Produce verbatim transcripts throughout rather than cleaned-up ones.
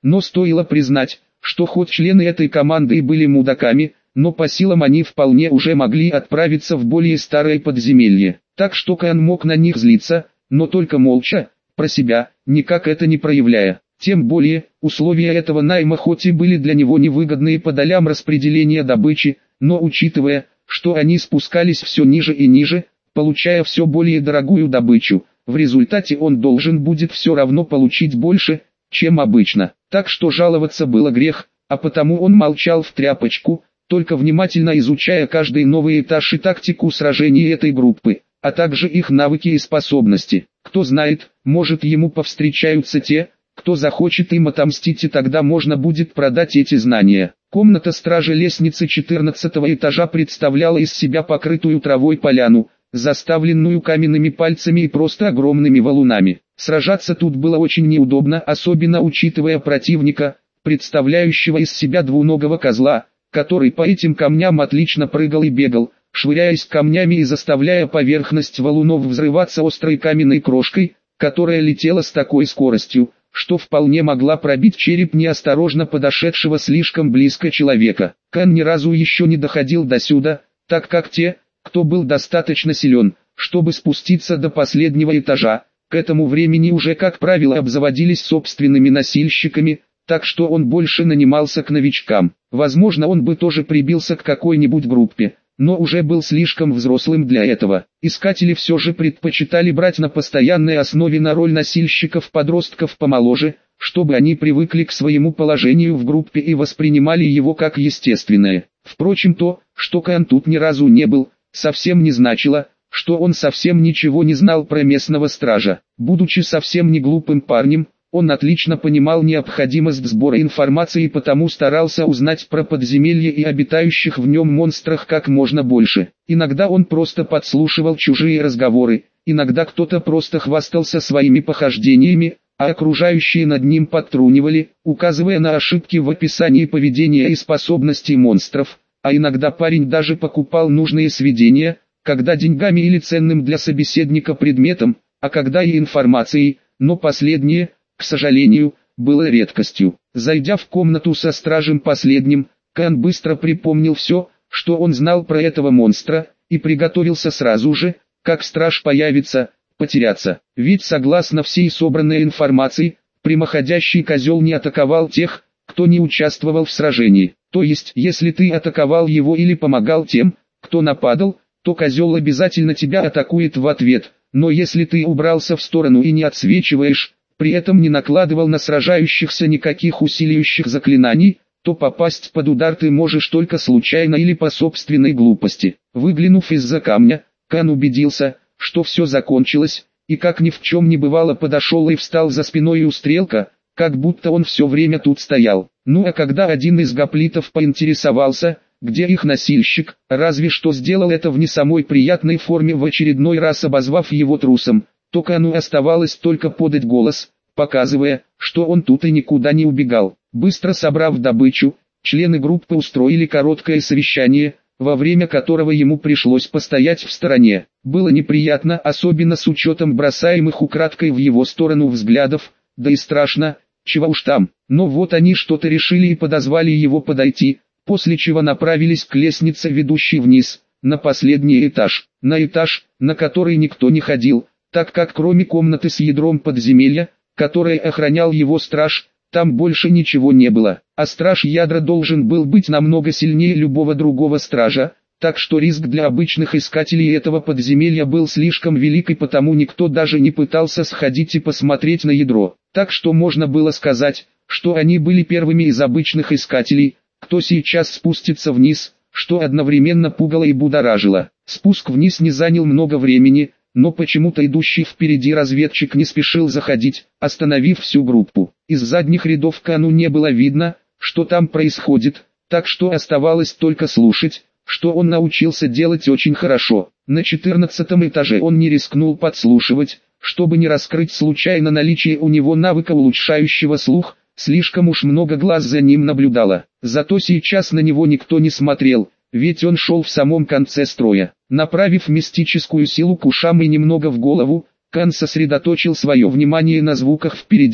Но стоило признать, что хоть члены этой команды и были мудаками, но по силам они вполне уже могли отправиться в более старое подземелье. Так что Каан мог на них злиться, но только молча, про себя, никак это не проявляя. Тем более, условия этого найма хоть и были для него невыгодные по долям распределения добычи, но учитывая, что они спускались все ниже и ниже, получая все более дорогую добычу, в результате он должен будет все равно получить больше, чем обычно. Так что жаловаться было грех, а потому он молчал в тряпочку, только внимательно изучая каждый новый этаж и тактику сражений этой группы, а также их навыки и способности. Кто знает, может ему повстречаются те, кто захочет им отомстить, и тогда можно будет продать эти знания. Комната стражи лестницы четырнадцатого этажа представляла из себя покрытую травой поляну, заставленную каменными пальцами и просто огромными валунами. Сражаться тут было очень неудобно, особенно учитывая противника, представляющего из себя двуногого козла, который по этим камням отлично прыгал и бегал, швыряясь камнями и заставляя поверхность валунов взрываться острой каменной крошкой, которая летела с такой скоростью, что вполне могла пробить череп неосторожно подошедшего слишком близко человека. Каан ни разу еще не доходил до сюда, так как те, кто был достаточно силен, чтобы спуститься до последнего этажа, к этому времени уже как правило обзаводились собственными носильщиками, так что он больше нанимался к новичкам. Возможно, он бы тоже прибился к какой-нибудь группе, но уже был слишком взрослым для этого. Искатели все же предпочитали брать на постоянной основе на роль носильщиков-подростков помоложе, чтобы они привыкли к своему положению в группе и воспринимали его как естественное. Впрочем, то, что Каан тут ни разу не был, совсем не значило, что он совсем ничего не знал про местного стража. Будучи совсем не глупым парнем, он отлично понимал необходимость сбора информации и потому старался узнать про подземелье и обитающих в нем монстрах как можно больше. Иногда он просто подслушивал чужие разговоры, иногда кто-то просто хвастался своими похождениями, а окружающие над ним подтрунивали, указывая на ошибки в описании поведения и способностей монстров, а иногда парень даже покупал нужные сведения, когда деньгами или ценным для собеседника предметом, а когда и информацией, но последнее, к сожалению, было редкостью. Зайдя в комнату со стражем последним, Каан быстро припомнил все, что он знал про этого монстра, и приготовился сразу же, как страж появится, потеряться. Ведь согласно всей собранной информации, прямоходящий козел не атаковал тех, кто не участвовал в сражении. То есть, если ты атаковал его или помогал тем, кто нападал, то козел обязательно тебя атакует в ответ. Но если ты убрался в сторону и не отсвечиваешь, при этом не накладывал на сражающихся никаких усиливающих заклинаний, то попасть под удар ты можешь только случайно или по собственной глупости. Выглянув из-за камня, Каан убедился, что все закончилось, и как ни в чем не бывало подошел и встал за спиной у стрелка, как будто он все время тут стоял. Ну а когда один из гоплитов поинтересовался, где их носильщик, разве что сделал это в не самой приятной форме, в очередной раз обозвав его трусом, то Каану оставалось только подать голос, показывая, что он тут и никуда не убегал. Быстро собрав добычу, члены группы устроили короткое совещание, во время которого ему пришлось постоять в стороне. Было неприятно, особенно с учетом бросаемых украдкой в его сторону взглядов, да и страшно, чего уж там. Но вот они что-то решили и подозвали его подойти, после чего направились к лестнице, ведущей вниз, на последний этаж. На этаж, на который никто не ходил, так как кроме комнаты с ядром подземелья, которой охранял его страж, там больше ничего не было. А страж ядра должен был быть намного сильнее любого другого стража, так что риск для обычных искателей этого подземелья был слишком велик, и потому никто даже не пытался сходить и посмотреть на ядро. Так что можно было сказать, что они были первыми из обычных искателей, кто сейчас спустится вниз, что одновременно пугало и будоражило. Спуск вниз не занял много времени, но почему-то идущий впереди разведчик не спешил заходить, остановив всю группу. Из задних рядов Каану не было видно, что там происходит, так что оставалось только слушать, что он научился делать очень хорошо. На четырнадцатом этаже он не рискнул подслушивать, чтобы не раскрыть случайно наличие у него навыка, улучшающего слух, слишком уж много глаз за ним наблюдало. Зато сейчас на него никто не смотрел, ведь он шел в самом конце строя. Направив мистическую силу к ушам и немного в голову, Каан сосредоточил свое внимание на звуках впереди,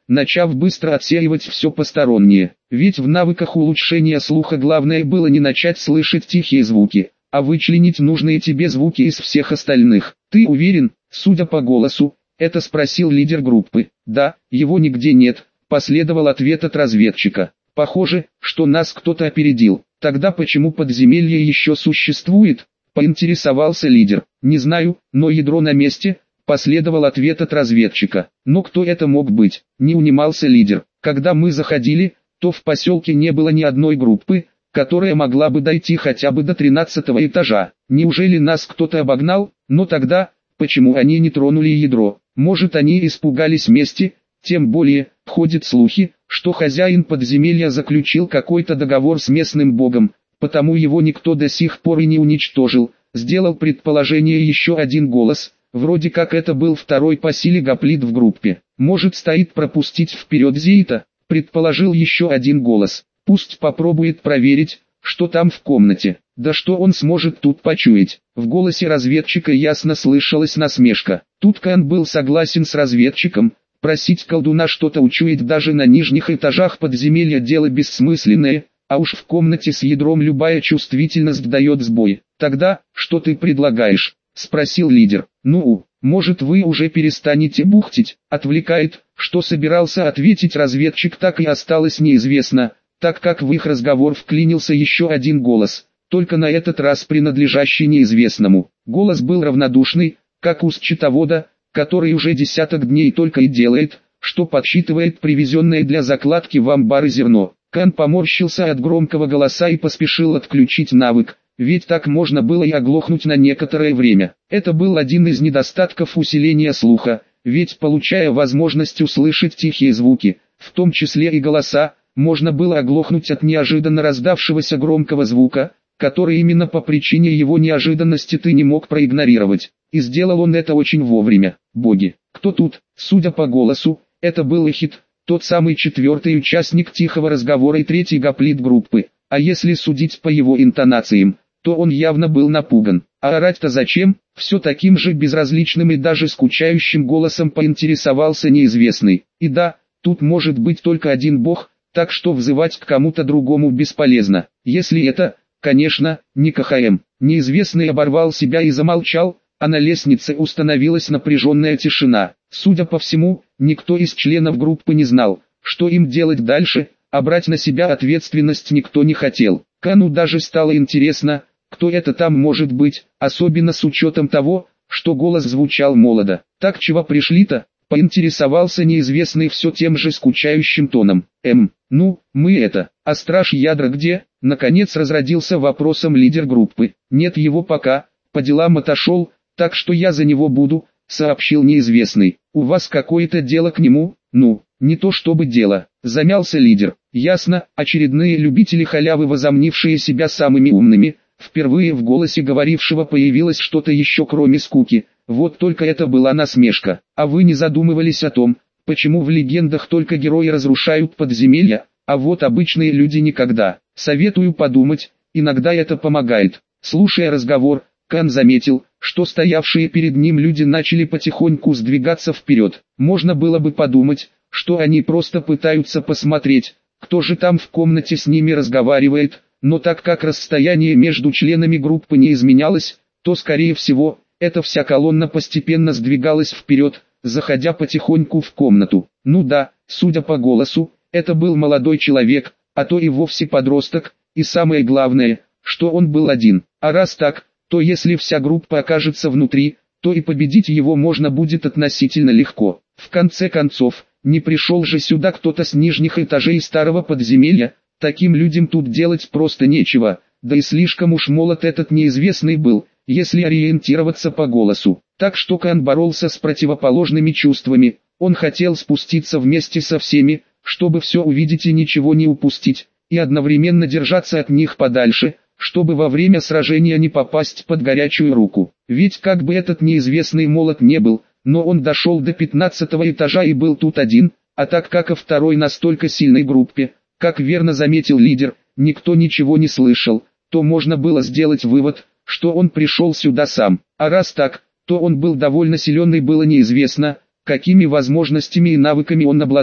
начав быстро отсеивать все постороннее. Ведь в навыках улучшения слуха главное было не начать слышать тихие звуки, а вычленить нужные тебе звуки из всех остальных. «Ты уверен?» Судя по голосу, это спросил лидер группы. «Да, его нигде нет», последовал ответ от разведчика. «Похоже, что нас кто-то опередил. Тогда почему подземелье еще существует?» Поинтересовался лидер. «Не знаю, но ядро на месте», последовал ответ от разведчика. «Но кто это мог быть?» Не унимался лидер. «Когда мы заходили, то в поселке не было ни одной группы, которая могла бы дойти хотя бы до тринадцатого этажа. Неужели нас кто-то обогнал? Но тогда, почему они не тронули ядро? Может, они испугались мести? Тем более, ходят слухи, что хозяин подземелья заключил какой-то договор с местным богом, потому его никто до сих пор и не уничтожил», сделал предположение еще один голос. Вроде как это был второй по силе гоплит в группе. «Может, стоит пропустить вперед Зейта?» предположил еще один голос. «Пусть попробует проверить, что там в комнате. Да что он сможет тут почуять?» В голосе разведчика ясно слышалась насмешка. Тут Кан был согласен с разведчиком. Просить колдуна что-то учуять даже на нижних этажах подземелья дело бессмысленное, а уж в комнате с ядром любая чувствительность дает сбой. «Тогда, что ты предлагаешь?» спросил лидер. «Ну, может, вы уже перестанете бухтить?» Отвлекает, что собирался ответить разведчик, так и осталось неизвестно, так как в их разговор вклинился еще один голос, только на этот раз принадлежащий неизвестному. Голос был равнодушный, как у счетовода, который уже десяток дней только и делает, что подсчитывает привезенное для закладки в амбары зерно. Кан поморщился от громкого голоса и поспешил отключить навык, ведь так можно было и оглохнуть на некоторое время. Это был один из недостатков усиления слуха, ведь получая возможность услышать тихие звуки, в том числе и голоса, можно было оглохнуть от неожиданно раздавшегося громкого звука, который именно по причине его неожиданности ты не мог проигнорировать. И сделал он это очень вовремя. «Боги, кто тут?» Судя по голосу, это был Эхид, тот самый четвертый участник тихого разговора и третий гоплит группы. А если судить по его интонациям, то он явно был напуган. А орать-то зачем? Все таким же безразличным и даже скучающим голосом поинтересовался неизвестный. И да, тут может быть только один бог, так что взывать к кому-то другому бесполезно. Если это, конечно, не КХМ. Неизвестный оборвал себя и замолчал, а на лестнице установилась напряженная тишина. Судя по всему, никто из членов группы не знал, что им делать дальше, а брать на себя ответственность никто не хотел. Кану даже стало интересно, кто это там может быть, особенно с учетом того, что голос звучал молодо. «Так чего пришли-то?» — поинтересовался неизвестный все тем же скучающим тоном. «Эм, ну, мы это, а страж ядра где?» — наконец разродился вопросом лидер группы. «Нет его пока, по делам отошел, так что я за него буду», — сообщил неизвестный. «У вас какое-то дело к нему?» «Ну, не то чтобы дело», — замялся лидер. «Ясно, очередные любители халявы, возомнившие себя самыми умными». Впервые в голосе говорившего появилось что-то еще кроме скуки, вот только это была насмешка. «А вы не задумывались о том, почему в легендах только герои разрушают подземелья, а вот обычные люди никогда? Советую подумать, иногда это помогает». Слушая разговор, Кан заметил, что стоявшие перед ним люди начали потихоньку сдвигаться вперед. Можно было бы подумать, что они просто пытаются посмотреть, кто же там в комнате с ними разговаривает, но так как расстояние между членами группы не изменялось, то скорее всего, эта вся колонна постепенно сдвигалась вперед, заходя потихоньку в комнату. Ну да, судя по голосу, это был молодой человек, а то и вовсе подросток, и самое главное, что он был один. А раз так, то если вся группа окажется внутри, то и победить его можно будет относительно легко. В конце концов, не пришел же сюда кто-то с нижних этажей старого подземелья, таким людям тут делать просто нечего, да и слишком уж молод этот неизвестный был, если ориентироваться по голосу. Так что Кан боролся с противоположными чувствами, он хотел спуститься вместе со всеми, чтобы все увидеть и ничего не упустить, и одновременно держаться от них подальше, чтобы во время сражения не попасть под горячую руку. Ведь как бы этот неизвестный молод не был, но он дошел до пятнадцатого этажа и был тут один, а так как о второй настолько сильной группе, как верно заметил лидер, никто ничего не слышал, то можно было сделать вывод, что он пришел сюда сам. А раз так, то он был довольно силен и было неизвестно, какими возможностями и навыками он обладал.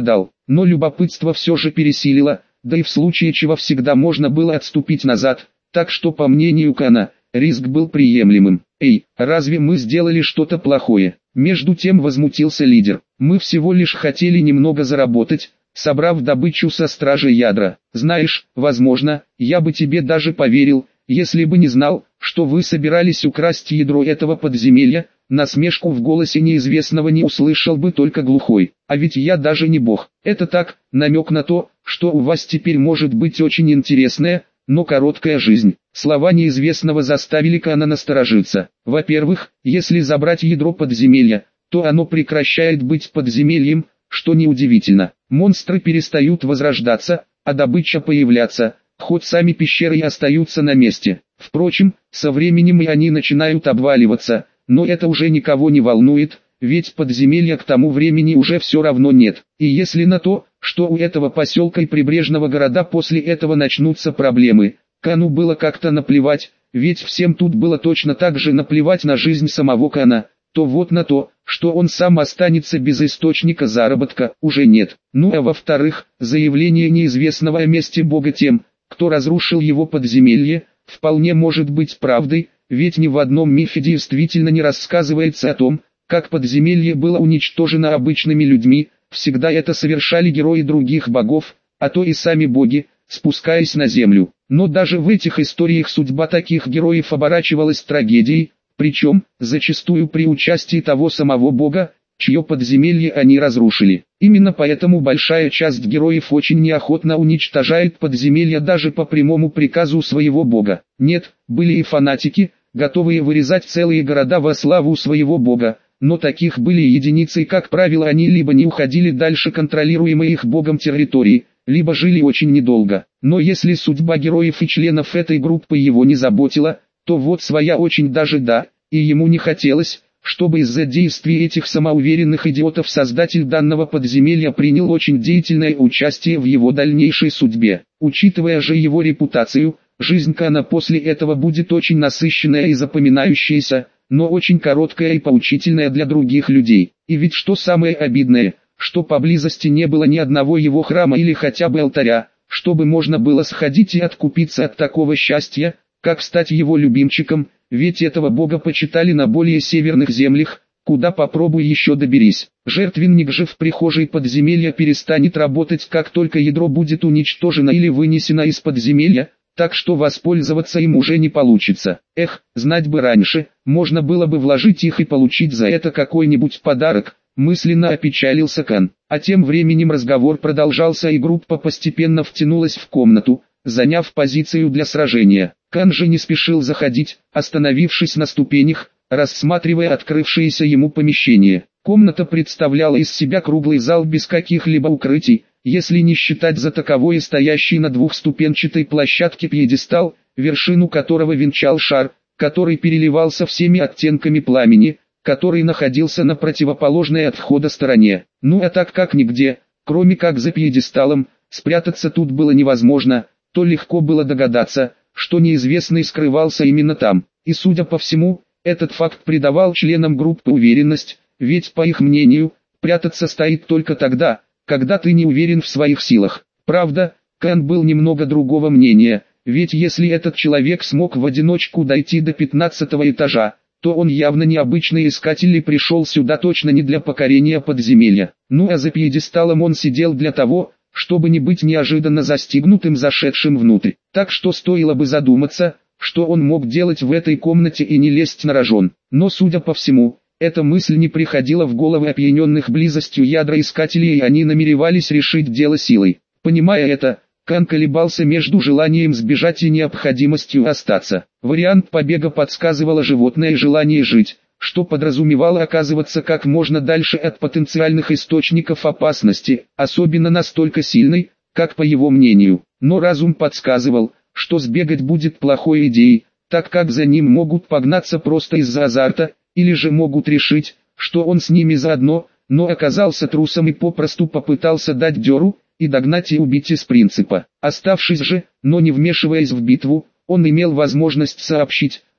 но любопытство все же пересилило, да и в случае чего всегда можно было отступить назад, так что по мнению Кана, риск был приемлемым. «Эй, разве мы сделали что-то плохое?» Между тем возмутился лидер. «Мы всего лишь хотели немного заработать, собрав добычу со стражей ядра. Знаешь, возможно, я бы тебе даже поверил, если бы не знал, что вы собирались украсть ядро этого подземелья». Насмешку в голосе неизвестного не услышал бы только глухой. «А ведь я даже не бог». Это так, намек на то, что у вас теперь может быть очень интересная, но короткая жизнь. Слова неизвестного заставили Кана насторожиться. Во-первых, если забрать ядро подземелья, то оно прекращает быть подземельем, что неудивительно. Монстры перестают возрождаться, а добыча появляться, хоть сами пещеры и остаются на месте. Впрочем, со временем и они начинают обваливаться, но это уже никого не волнует, ведь подземелья к тому времени уже все равно нет. И если на то, что у этого поселка и прибрежного города после этого начнутся проблемы, Кану было как-то наплевать, ведь всем тут было точно так же наплевать на жизнь самого Кана, то вот на то, что он сам останется без источника заработка, уже нет. Ну а во-вторых, заявление неизвестного о месте Бога тем, кто разрушил его подземелье, вполне может быть правдой, ведь ни в одном мифе действительно не рассказывается о том, как подземелье было уничтожено обычными людьми, всегда это совершали герои других богов, а то и сами боги, спускаясь на землю. Но даже в этих историях судьба таких героев оборачивалась трагедией, причем, зачастую при участии того самого бога, чье подземелье они разрушили. Именно поэтому большая часть героев очень неохотно уничтожает подземелья даже по прямому приказу своего бога. Нет, были и фанатики, готовые вырезать целые города во славу своего бога, но таких были единицы, и как правило они либо не уходили дальше контролируемой их богом территории, либо жили очень недолго. Но если судьба героев и членов этой группы его не заботила, то вот своя очень даже да, и ему не хотелось, чтобы из-за действий этих самоуверенных идиотов создатель данного подземелья принял очень деятельное участие в его дальнейшей судьбе. Учитывая же его репутацию, жизнь Кана после этого будет очень насыщенная и запоминающаяся, но очень короткая и поучительная для других людей. И ведь что самое обидное, что поблизости не было ни одного его храма или хотя бы алтаря, чтобы можно было сходить и откупиться от такого счастья, как стать его любимчиком, ведь этого бога почитали на более северных землях, куда попробуй еще доберись. Жертвенник же в прихожей подземелья перестанет работать, как только ядро будет уничтожено или вынесено из подземелья, так что воспользоваться им уже не получится. Эх, знать бы раньше, можно было бы вложить их и получить за это какой-нибудь подарок, мысленно опечалился Кан. А тем временем разговор продолжался и группа постепенно втянулась в комнату, заняв позицию для сражения. Кан же не спешил заходить, остановившись на ступенях, рассматривая открывшееся ему помещение. Комната представляла из себя круглый зал без каких-либо укрытий, если не считать за таковое стоящий на двухступенчатой площадке пьедестал, вершину которого венчал шар, который переливался всеми оттенками пламени, который находился на противоположной от входа стороне. Ну а так как нигде, кроме как за пьедесталом, спрятаться тут было невозможно, то легко было догадаться, что неизвестный скрывался именно там. И судя по всему, этот факт придавал членам группы уверенность, ведь по их мнению, прятаться стоит только тогда, когда ты не уверен в своих силах. Правда, Кан был немного другого мнения, ведь если этот человек смог в одиночку дойти до пятнадцатого этажа, то он явно необычный искатель и пришел сюда точно не для покорения подземелья. Ну а за пьедесталом он сидел для того, чтобы не быть неожиданно застигнутым зашедшим внутрь. Так что стоило бы задуматься, что он мог делать в этой комнате и не лезть на рожон. Но судя по всему, эта мысль не приходила в головы опьяненных близостью ядра искателей, и они намеревались решить дело силой. Понимая это, Кан колебался между желанием сбежать и необходимостью остаться. Вариант побега подсказывало животное желание жить, что подразумевало оказываться как можно дальше от потенциальных источников опасности, особенно настолько сильной, как по его мнению. Но разум подсказывал, что сбегать будет плохой идеей, так как за ним могут погнаться просто из-за азарта, или же могут решить, что он с ними заодно, но оказался трусом и попросту попытался дать дёру, и догнать и убить из принципа. Оставшись же, но не вмешиваясь в битву, он имел возможность сообщить,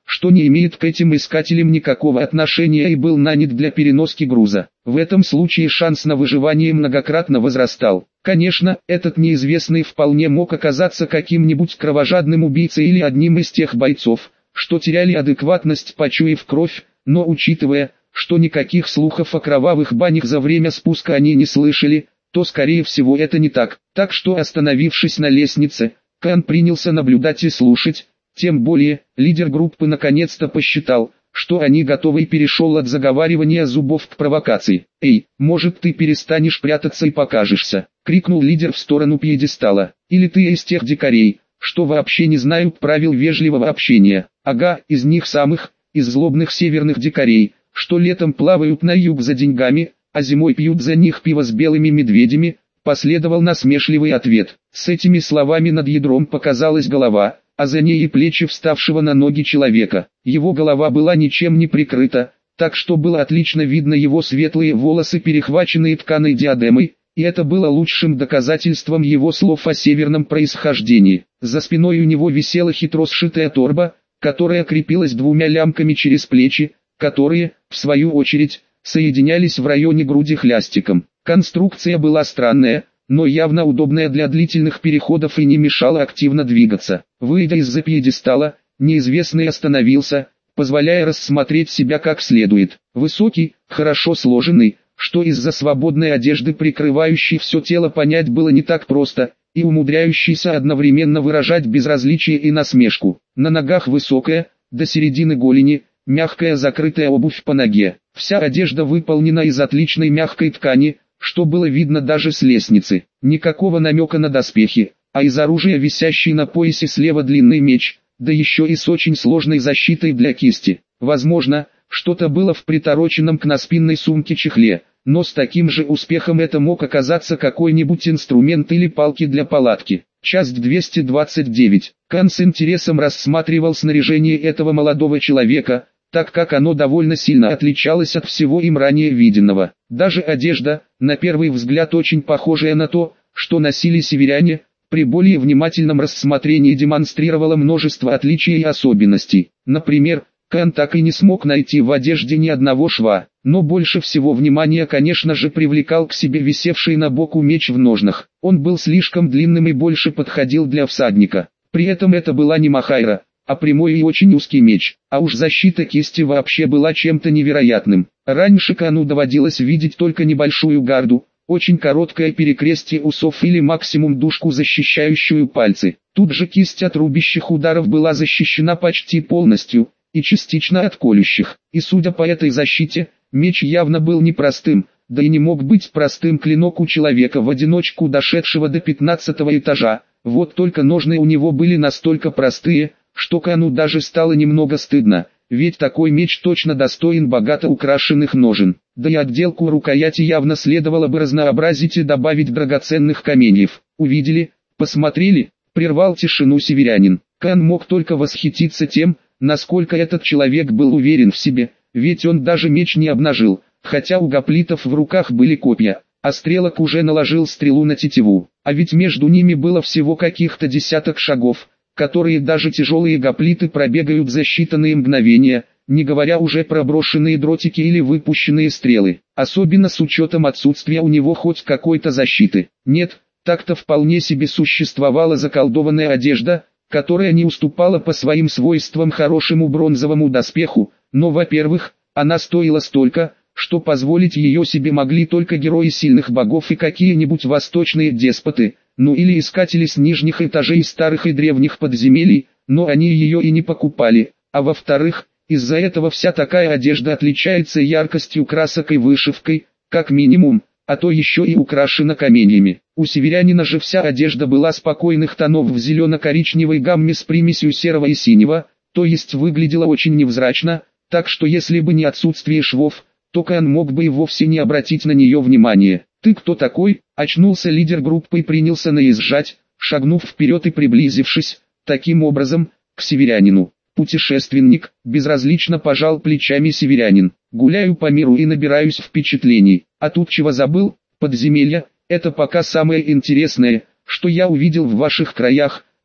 что не имеет к этим искателям никакого отношения и был нанят для переноски груза. В этом случае шанс на выживание многократно возрастал. Конечно, этот неизвестный вполне мог оказаться каким-нибудь кровожадным убийцей или одним из тех бойцов, что теряли адекватность, почуяв кровь, но учитывая, что никаких слухов о кровавых банях за время спуска они не слышали, то скорее всего это не так. Так что, остановившись на лестнице, Кан принялся наблюдать и слушать, тем более, лидер группы наконец-то посчитал, что они готовы, и перешел от заговаривания зубов к провокации. «Эй, может ты перестанешь прятаться и покажешься?» — крикнул лидер в сторону пьедестала. «Или ты из тех дикарей, что вообще не знают правил вежливого общения?» «Ага, из них самых, из злобных северных дикарей, что летом плавают на юг за деньгами, а зимой пьют за них пиво с белыми медведями», — последовал насмешливый ответ. С этими словами над ядром показалась голова, а за ней и плечи вставшего на ноги человека. Его голова была ничем не прикрыта, так что было отлично видно его светлые волосы, перехваченные тканой диадемой, и это было лучшим доказательством его слов о северном происхождении. За спиной у него висела хитро сшитая торба, которая крепилась двумя лямками через плечи, которые, в свою очередь, соединялись в районе груди хлястиком. Конструкция была странная, но явно удобная для длительных переходов и не мешала активно двигаться. Выйдя из-за пьедестала, неизвестный остановился, позволяя рассмотреть себя как следует. Высокий, хорошо сложенный, что из-за свободной одежды, прикрывающей все тело, понять было не так просто, и умудряющийся одновременно выражать безразличие и насмешку. На ногах высокая, до середины голени, мягкая закрытая обувь по ноге. Вся одежда выполнена из отличной мягкой ткани, что было видно даже с лестницы. Никакого намека на доспехи, а из оружия висящий на поясе слева длинный меч, да еще и с очень сложной защитой для кисти. Возможно, что-то было в притороченном к наспинной сумке чехле, но с таким же успехом это мог оказаться какой-нибудь инструмент или палки для палатки. Часть двести двадцать девять. Кан с интересом рассматривал снаряжение этого молодого человека, так как оно довольно сильно отличалось от всего им ранее виденного. Даже одежда, на первый взгляд очень похожая на то, что носили северяне, при более внимательном рассмотрении демонстрировала множество отличий и особенностей. Например, Кан так и не смог найти в одежде ни одного шва, но больше всего внимания, конечно же, привлекал к себе висевший на боку меч в ножнах. Он был слишком длинным и больше подходил для всадника. При этом это была не махайра, а прямой и очень узкий меч, а уж защита кисти вообще была чем-то невероятным. Раньше Кану доводилось видеть только небольшую гарду, очень короткое перекрестие усов или максимум дужку, защищающую пальцы. Тут же кисть от рубящих ударов была защищена почти полностью, и частично от колющих. И судя по этой защите, меч явно был непростым, да и не мог быть простым клинок у человека в одиночку, дошедшего до пятнадцатого этажа. Вот только ножны у него были настолько простые, что Кану даже стало немного стыдно, ведь такой меч точно достоин богато украшенных ножен. Да и отделку рукояти явно следовало бы разнообразить и добавить драгоценных каменьев. «Увидели, посмотрели», — прервал тишину северянин. Кан мог только восхититься тем, насколько этот человек был уверен в себе, ведь он даже меч не обнажил, хотя у гоплитов в руках были копья, а стрелок уже наложил стрелу на тетиву. А ведь между ними было всего каких-то десяток шагов, которые даже тяжелые гоплиты пробегают за считанные мгновения, не говоря уже про брошенные дротики или выпущенные стрелы, особенно с учетом отсутствия у него хоть какой-то защиты. Нет, так-то вполне себе существовала заколдованная одежда, которая не уступала по своим свойствам хорошему бронзовому доспеху, но, во-первых, она стоила столько, что позволить ее себе могли только герои сильных богов и какие-нибудь восточные деспоты, ну или искатели с нижних этажей старых и древних подземелий, но они ее и не покупали, а во-вторых, из-за этого вся такая одежда отличается яркостью красок и вышивкой, как минимум, а то еще и украшена каменьями. У северянина же вся одежда была спокойных тонов в зелено-коричневой гамме с примесью серого и синего, то есть выглядела очень невзрачно, так что если бы не отсутствие швов, то Кан мог бы и вовсе не обратить на нее внимания. «Ты кто такой?» — очнулся лидер группы и принялся наезжать, шагнув вперед и приблизившись, таким образом, к северянину. «Путешественник», — безразлично пожал плечами северянин. «Гуляю по миру и набираюсь впечатлений. А тут чего забыл? Подземелья — это пока самое интересное, что я увидел в ваших краях», —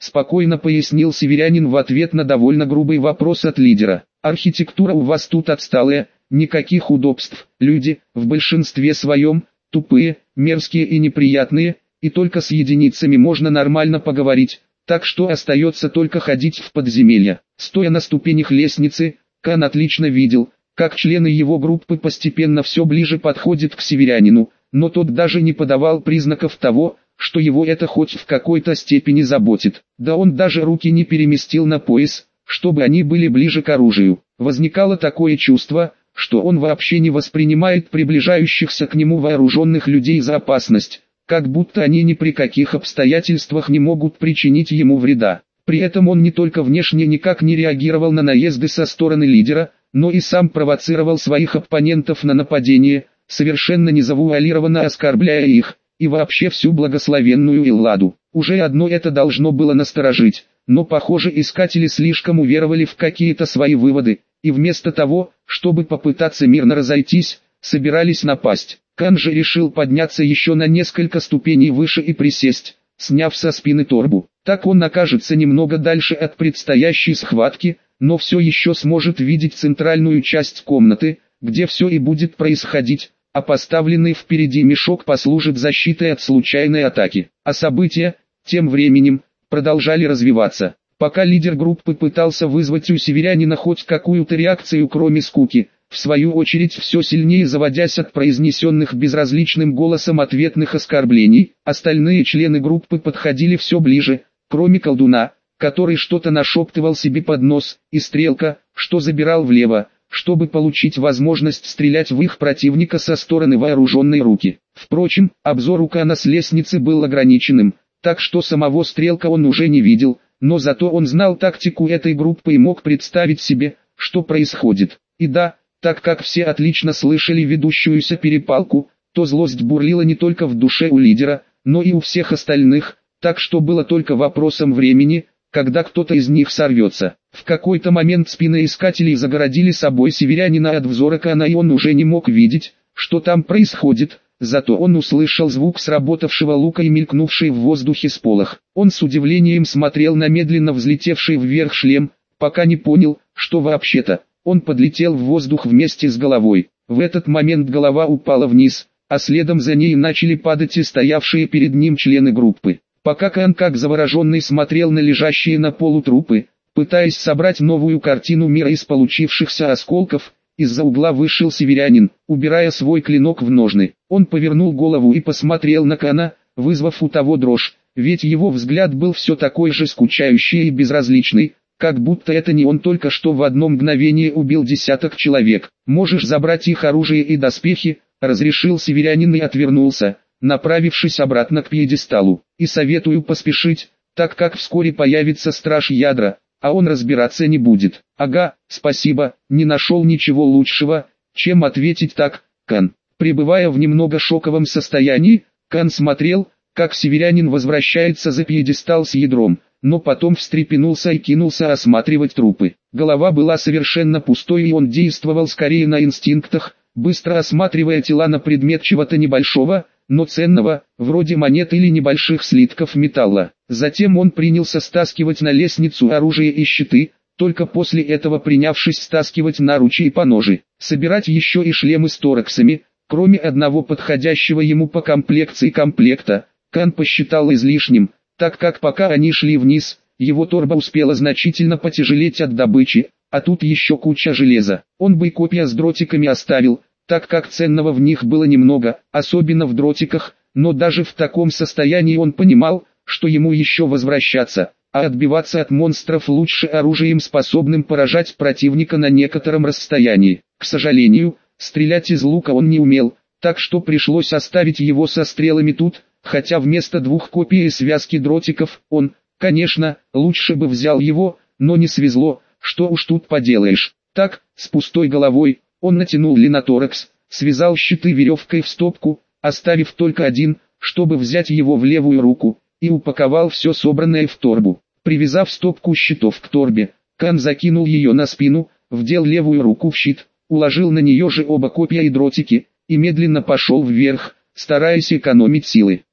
спокойно пояснил северянин в ответ на довольно грубый вопрос от лидера. Архитектура у вас тут отсталая, никаких удобств, люди, в большинстве своем, тупые, мерзкие и неприятные, и только с единицами можно нормально поговорить, так что остается только ходить в подземелья. Стоя на ступенях лестницы, Кан отлично видел, как члены его группы постепенно все ближе подходят к северянину, но тот даже не подавал признаков того, что его это хоть в какой-то степени заботит. Да он даже руки не переместил на пояс, чтобы они были ближе к оружию. Возникало такое чувство, что он вообще не воспринимает приближающихся к нему вооруженных людей за опасность, как будто они ни при каких обстоятельствах не могут причинить ему вреда. При этом он не только внешне никак не реагировал на наезды со стороны лидера, но и сам провоцировал своих оппонентов на нападение, совершенно незавуалированно оскорбляя их, и вообще всю благословенную Элладу. Уже одно это должно было насторожить, но похоже искатели слишком уверовали в какие-то свои выводы, и вместо того, чтобы попытаться мирно разойтись, собирались напасть. Кан же решил подняться еще на несколько ступеней выше и присесть, сняв со спины торбу. Так он окажется немного дальше от предстоящей схватки, но все еще сможет видеть центральную часть комнаты, где все и будет происходить, а поставленный впереди мешок послужит защитой от случайной атаки. А события, тем временем, продолжали развиваться. Пока лидер группы пытался вызвать у северянина хоть какую-то реакцию кроме скуки, в свою очередь все сильнее заводясь от произнесенных безразличным голосом ответных оскорблений, остальные члены группы подходили все ближе, кроме колдуна, который что-то нашептывал себе под нос, и стрелка, что забирал влево, чтобы получить возможность стрелять в их противника со стороны вооруженной руки. Впрочем, обзор у Кана с лестницы был ограниченным, так что самого стрелка он уже не видел, но зато он знал тактику этой группы и мог представить себе, что происходит. И да, так как все отлично слышали ведущуюся перепалку, то злость бурлила не только в душе у лидера, но и у всех остальных, так что было только вопросом времени, когда кто-то из них сорвется. В какой-то момент спины искателей загородили собой северянина от взора Кана, и он уже не мог видеть, что там происходит, зато он услышал звук сработавшего лука и мелькнувший в воздухе сполох. Он с удивлением смотрел на медленно взлетевший вверх шлем, пока не понял, что вообще-то, он подлетел в воздух вместе с головой. В этот момент голова упала вниз, а следом за ней начали падать и стоявшие перед ним члены группы. Пока Кан как завороженный смотрел на лежащие на полу трупы, пытаясь собрать новую картину мира из получившихся осколков, из-за угла вышел северянин, убирая свой клинок в ножны. Он повернул голову и посмотрел на Кана, вызвав у того дрожь, ведь его взгляд был все такой же скучающий и безразличный, как будто это не он только что в одно мгновение убил десяток человек. «Можешь забрать их оружие и доспехи», — разрешил северянин и отвернулся, направившись обратно к пьедесталу. «И советую поспешить, так как вскоре появится страж ядра, а он разбираться не будет». «Ага, спасибо», не нашел ничего лучшего, чем ответить так, Кан. Пребывая в немного шоковом состоянии, Кан смотрел, как северянин возвращается за пьедестал с ядром, но потом встрепенулся и кинулся осматривать трупы. Голова была совершенно пустой, и он действовал скорее на инстинктах, быстро осматривая тела на предмет чего-то небольшого, но ценного, вроде монет или небольших слитков металла. Затем он принялся стаскивать на лестницу оружие и щиты, только после этого принявшись стаскивать наручи и поножи, собирать еще и шлемы с тораксами, кроме одного подходящего ему по комплекции комплекта, Кан посчитал излишним, так как пока они шли вниз, его торба успела значительно потяжелеть от добычи, а тут еще куча железа. Он бы и копья с дротиками оставил, так как ценного в них было немного, особенно в дротиках, но даже в таком состоянии он понимал, что ему еще возвращаться, а отбиваться от монстров лучше оружием, способным поражать противника на некотором расстоянии. К сожалению, стрелять из лука он не умел, так что пришлось оставить его со стрелами тут, хотя вместо двух копий и связки дротиков, он, конечно, лучше бы взял его, но не свезло, что уж тут поделаешь. Так, с пустой головой, он натянул линоторакс, связал щиты веревкой в стопку, оставив только один, чтобы взять его в левую руку, и упаковал все собранное в торбу. Привязав стопку щитов к торбе, Кан закинул ее на спину, вдел левую руку в щит, уложил на нее же оба копья и дротики, и медленно пошел вверх, стараясь экономить силы.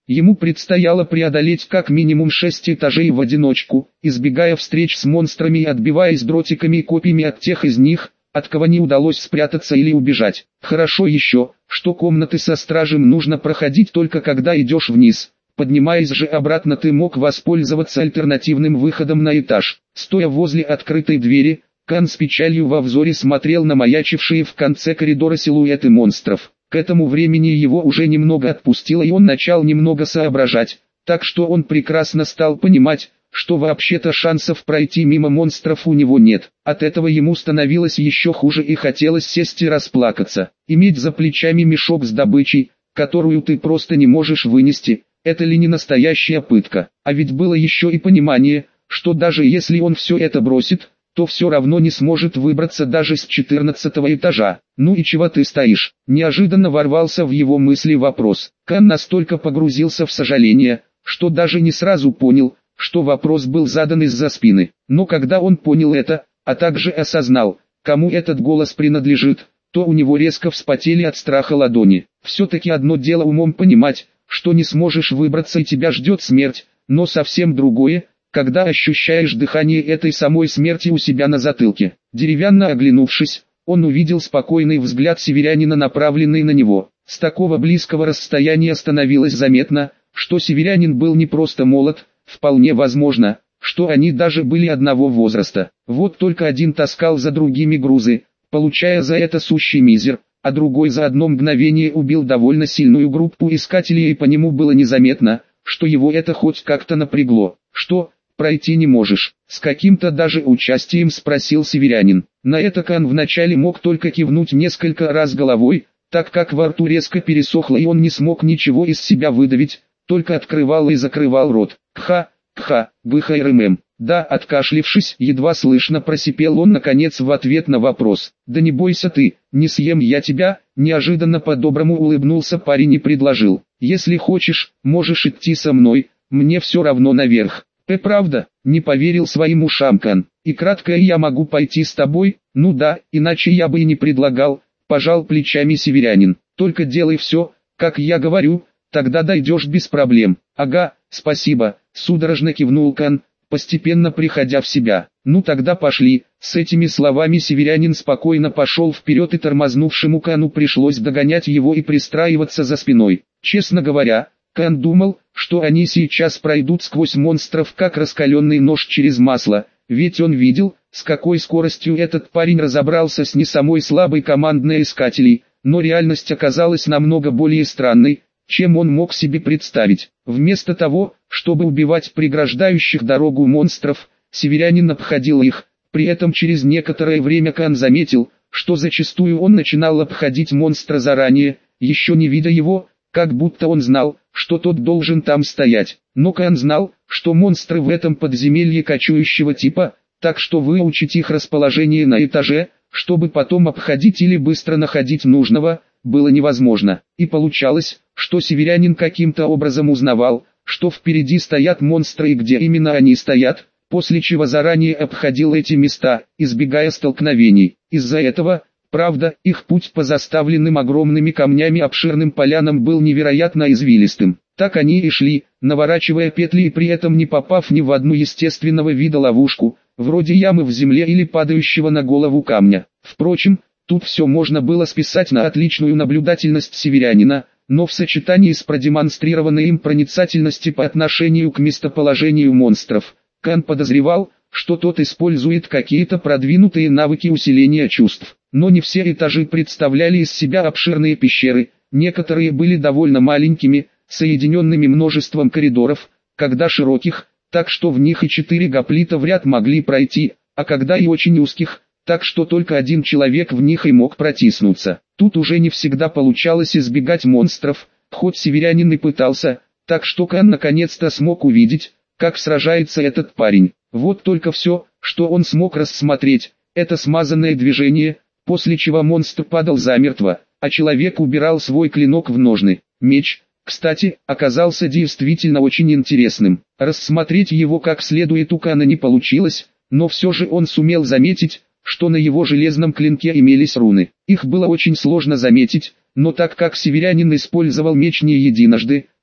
Ему предстояло преодолеть как минимум шесть этажей в одиночку, избегая встреч с монстрами и отбиваясь дротиками и копьями от тех из них, от кого не удалось спрятаться или убежать. Хорошо еще, что комнаты со стражем нужно проходить только когда идешь вниз. Поднимаясь же обратно, ты мог воспользоваться альтернативным выходом на этаж. Стоя возле открытой двери, Кан с печалью во взоре смотрел на маячившие в конце коридора силуэты монстров. К этому времени его уже немного отпустило, и он начал немного соображать, так что он прекрасно стал понимать, что вообще-то шансов пройти мимо монстров у него нет. От этого ему становилось еще хуже и хотелось сесть и расплакаться. Иметь за плечами мешок с добычей, которую ты просто не можешь вынести, это ли не настоящая пытка? А ведь было еще и понимание, что даже если он все это бросит, то все равно не сможет выбраться даже с четырнадцатого этажа. «Ну и чего ты стоишь?» Неожиданно ворвался в его мысли вопрос. Кан настолько погрузился в сожаление, что даже не сразу понял, что вопрос был задан из-за спины. Но когда он понял это, а также осознал, кому этот голос принадлежит, то у него резко вспотели от страха ладони. Все-таки одно дело умом понимать, что не сможешь выбраться и тебя ждет смерть, но совсем другое, когда ощущаешь дыхание этой самой смерти у себя на затылке. Деревянно оглянувшись, он увидел спокойный взгляд северянина, направленный на него. С такого близкого расстояния становилось заметно, что северянин был не просто молод, вполне возможно, что они даже были одного возраста. Вот только один таскал за другими грузы, получая за это сущий мизер, а другой за одно мгновение убил довольно сильную группу искателей, и по нему было незаметно, что его это хоть как-то напрягло. «Что, пройти не можешь?» — с каким-то даже участием спросил северянин. На это Кан вначале мог только кивнуть несколько раз головой, так как во рту резко пересохло и он не смог ничего из себя выдавить, только открывал и закрывал рот. «Кха, кха, бхрмм». Да, откашлившись, едва слышно просипел он наконец в ответ на вопрос. «Да не бойся ты, не съем я тебя», неожиданно по-доброму улыбнулся парень и предложил. «Если хочешь, можешь идти со мной, мне все равно наверх». «Э, правда?» — не поверил своим ушам Кан. «И краткое я могу пойти с тобой?» «Ну да, иначе я бы и не предлагал», — пожал плечами северянин. «Только делай все, как я говорю, тогда дойдешь без проблем». «Ага, спасибо», — судорожно кивнул Кан, постепенно приходя в себя. «Ну тогда пошли». С этими словами северянин спокойно пошел вперед, и тормознувшему Кану пришлось догонять его и пристраиваться за спиной. Честно говоря, Кан думал, что они сейчас пройдут сквозь монстров как раскаленный нож через масло, ведь он видел, с какой скоростью этот парень разобрался с не самой слабой командной искателей, но реальность оказалась намного более странной, чем он мог себе представить. Вместо того, чтобы убивать преграждающих дорогу монстров, северянин обходил их. При этом через некоторое время Кан заметил, что зачастую он начинал обходить монстра заранее, еще не видя его, как будто он знал, что тот должен там стоять. Но Кан знал, что монстры в этом подземелье кочующего типа, так что выучить их расположение на этаже, чтобы потом обходить или быстро находить нужного, было невозможно. И получалось, что северянин каким-то образом узнавал, что впереди стоят монстры и где именно они стоят, после чего заранее обходил эти места, избегая столкновений. Из-за этого, правда, их путь по заставленным огромными камнями обширным полянам был невероятно извилистым. Так они и шли, наворачивая петли и при этом не попав ни в одну естественного вида ловушку, вроде ямы в земле или падающего на голову камня. Впрочем, тут все можно было списать на отличную наблюдательность северянина, но в сочетании с продемонстрированной им проницательностью по отношению к местоположению монстров, Кан подозревал, что тот использует какие-то продвинутые навыки усиления чувств. Но не все этажи представляли из себя обширные пещеры, некоторые были довольно маленькими, соединенными множеством коридоров, когда широких, так что в них и четыре гоплита в ряд могли пройти, а когда и очень узких, так что только один человек в них и мог протиснуться. Тут уже не всегда получалось избегать монстров, хоть северянин и пытался, так что Кан наконец-то смог увидеть, как сражается этот парень. Вот только все, что он смог рассмотреть, это смазанное движение, после чего монстр падал замертво, а человек убирал свой клинок в ножны. Меч, кстати, оказался действительно очень интересным. Рассмотреть его как следует у Кана не получилось, но все же он сумел заметить, что на его железном клинке имелись руны. Их было очень сложно заметить, но так как северянин использовал меч не единожды,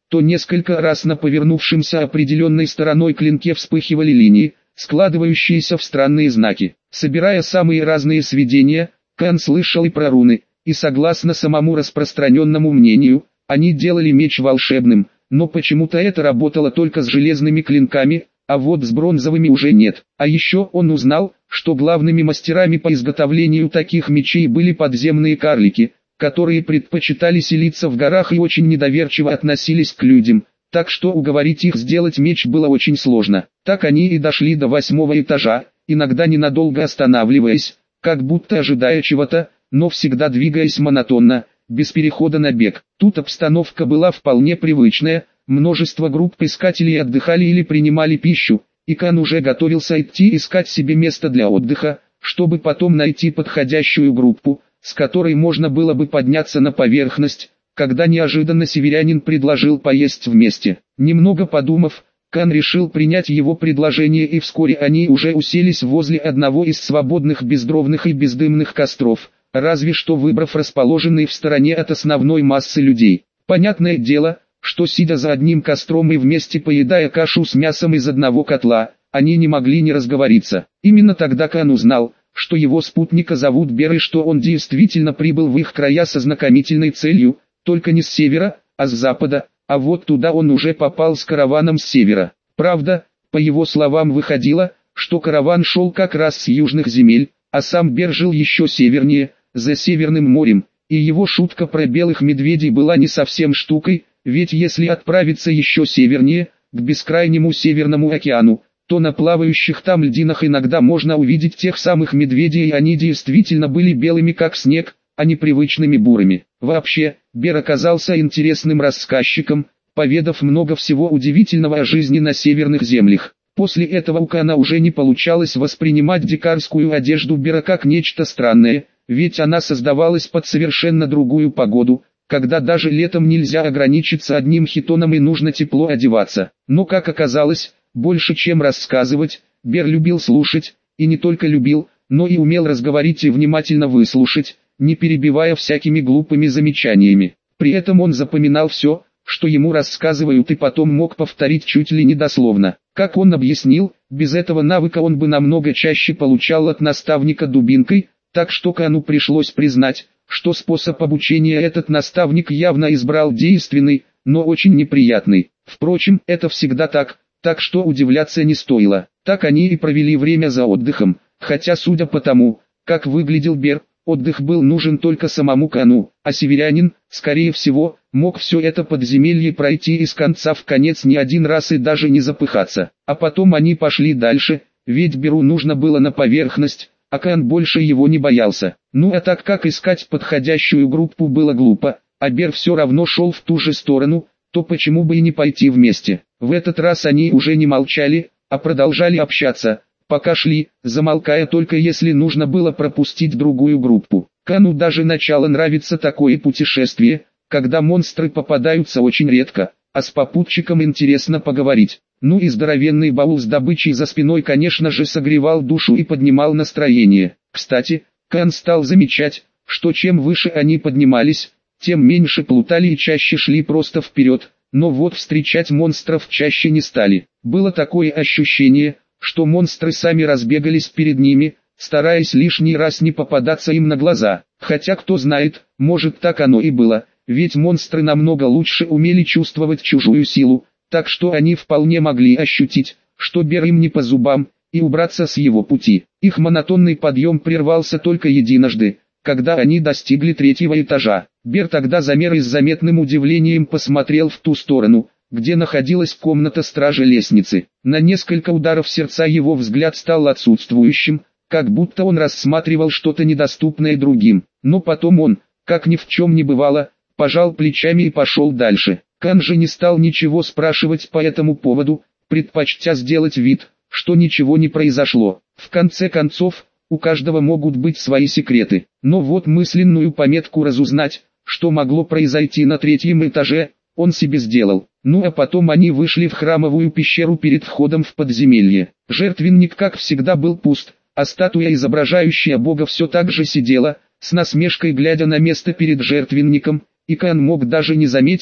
то несколько раз на повернувшемся определенной стороной клинке вспыхивали линии, складывающиеся в странные знаки. Собирая самые разные сведения, Кан слышал и про руны, и согласно самому распространенному мнению, они делали меч волшебным, но почему-то это работало только с железными клинками, а вот с бронзовыми уже нет. А еще он узнал, что главными мастерами по изготовлению таких мечей были подземные карлики, которые предпочитали селиться в горах и очень недоверчиво относились к людям, так что уговорить их сделать меч было очень сложно. Так они и дошли до восьмого этажа, иногда ненадолго останавливаясь, как будто ожидая чего-то, но всегда двигаясь монотонно, без перехода на бег. Тут обстановка была вполне привычная, множество групп искателей отдыхали или принимали пищу, и Кан уже готовился идти искать себе место для отдыха, чтобы потом найти подходящую группу, с которой можно было бы подняться на поверхность, когда неожиданно северянин предложил поесть вместе. Немного подумав, Кан решил принять его предложение, и вскоре они уже уселись возле одного из свободных бездровных и бездымных костров, разве что выбрав расположенный в стороне от основной массы людей. Понятное дело, что сидя за одним костром и вместе поедая кашу с мясом из одного котла, они не могли не разговориться. Именно тогда Кан узнал, что его спутника зовут Бер и что он действительно прибыл в их края со знакомительной целью, только не с севера, а с запада, а вот туда он уже попал с караваном с севера. Правда, по его словам выходило, что караван шел как раз с южных земель, а сам Бер жил еще севернее, за Северным морем, и его шутка про белых медведей была не совсем штукой, ведь если отправиться еще севернее, к бескрайнему Северному океану, то на плавающих там льдинах иногда можно увидеть тех самых медведей, и они действительно были белыми как снег, а не привычными бурыми. Вообще, Бер оказался интересным рассказчиком, поведав много всего удивительного о жизни на северных землях. После этого у Кана уже не получалось воспринимать дикарскую одежду Бера как нечто странное, ведь она создавалась под совершенно другую погоду, когда даже летом нельзя ограничиться одним хитоном и нужно тепло одеваться. Но как оказалось, больше чем рассказывать, Бер любил слушать, и не только любил, но и умел разговорить и внимательно выслушать, не перебивая всякими глупыми замечаниями. При этом он запоминал все, что ему рассказывают, и потом мог повторить чуть ли не дословно. Как он объяснил, без этого навыка он бы намного чаще получал от наставника дубинкой, так что Кану пришлось признать, что способ обучения этот наставник явно избрал действенный, но очень неприятный. Впрочем, это всегда так, так что удивляться не стоило. Так они и провели время за отдыхом, хотя судя по тому, как выглядел Бер, отдых был нужен только самому Кану, а северянин, скорее всего, мог все это подземелье пройти из конца в конец не один раз и даже не запыхаться. А потом они пошли дальше, ведь Беру нужно было на поверхность, а Кан больше его не боялся. Ну а так как искать подходящую группу было глупо, а Бер все равно шел в ту же сторону, то почему бы и не пойти вместе. В этот раз они уже не молчали, а продолжали общаться, пока шли, замолкая только если нужно было пропустить другую группу. Кану даже начало нравиться такое путешествие, когда монстры попадаются очень редко, а с попутчиком интересно поговорить. Ну и здоровенный баул с добычей за спиной, конечно же, согревал душу и поднимал настроение. Кстати, Кан стал замечать, что чем выше они поднимались, тем меньше плутали и чаще шли просто вперед, но вот встречать монстров чаще не стали. Было такое ощущение, что монстры сами разбегались перед ними, стараясь лишний раз не попадаться им на глаза. Хотя кто знает, может так оно и было, ведь монстры намного лучше умели чувствовать чужую силу, так что они вполне могли ощутить, что Бер им не по зубам, и убраться с его пути. Их монотонный подъем прервался только единожды, когда они достигли третьего этажа. Бер тогда замер и с заметным удивлением посмотрел в ту сторону, где находилась комната стражи лестницы. На несколько ударов сердца его взгляд стал отсутствующим, как будто он рассматривал что-то недоступное другим. Но потом он, как ни в чем не бывало, пожал плечами и пошел дальше. Кан же не стал ничего спрашивать по этому поводу, предпочтя сделать вид, что ничего не произошло. В конце концов, у каждого могут быть свои секреты. Но вот мысленную пометку разузнать, что могло произойти на третьем этаже, он себе сделал. Ну а потом они вышли в храмовую пещеру перед входом в подземелье. Жертвенник как всегда был пуст, а статуя, изображающая Бога, все так же сидела, с насмешкой глядя на место перед жертвенником, и Кан мог даже не заметить,